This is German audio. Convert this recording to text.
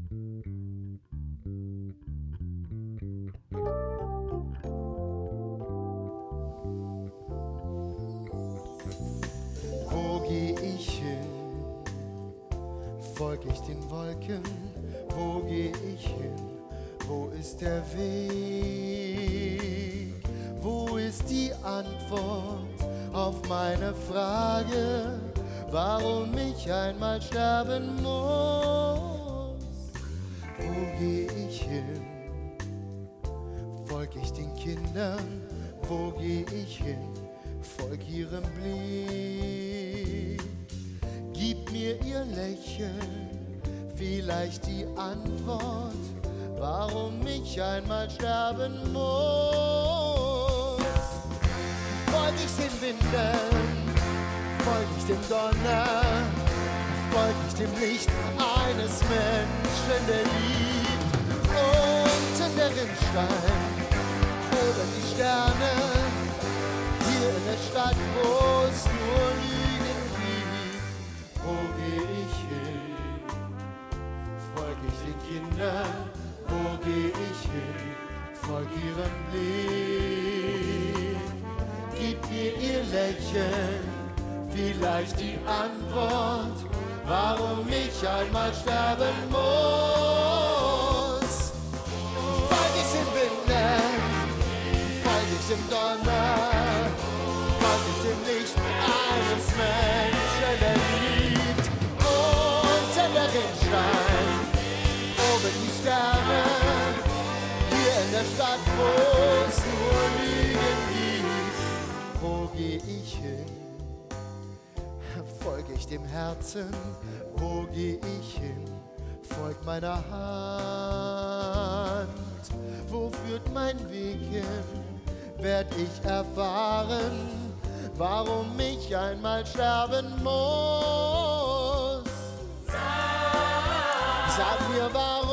Wo geh ich hin? Folg ich den Wolken? Wo geh ich hin? Wo ist der Weg? Wo ist die Antwort auf meine Frage, warum ich einmal sterben muss? Wo geh ich hin? Folg ich den Kindern? Wo geh ich hin? Folg ihrem Blick. Gib mir ihr Lächeln, vielleicht die Antwort, warum ich einmal sterben muss. Folg ich den Winden, folg ich dem Donner, folg ich dem Licht eines Menschen, der liebt. Unten der Rinnstein oder die Sterne, hier in der Stadt, wo es nur Lügen gibt. Wo geh ich hin? Folg ich den Kindern? Wo geh ich hin? Folg ihrem Blick. Gib mir ihr Lächeln, vielleicht die Antwort, warum ich einmal sterben muss. Folg ich den Winden, folg ich dem Donner, folg ich dem Licht eines Menschen, der liebt. Unter der Rinnstein, oben die Sterne, hier in der Stadt, wo es nur Lügen gibt. Wo geh ich hin? Folge ich dem Herzen? Wo geh ich hin? Folg meiner Hand. Wo führt mein Weg hin? Werd ich erfahren, warum ich einmal sterben muss. Sag mir, warum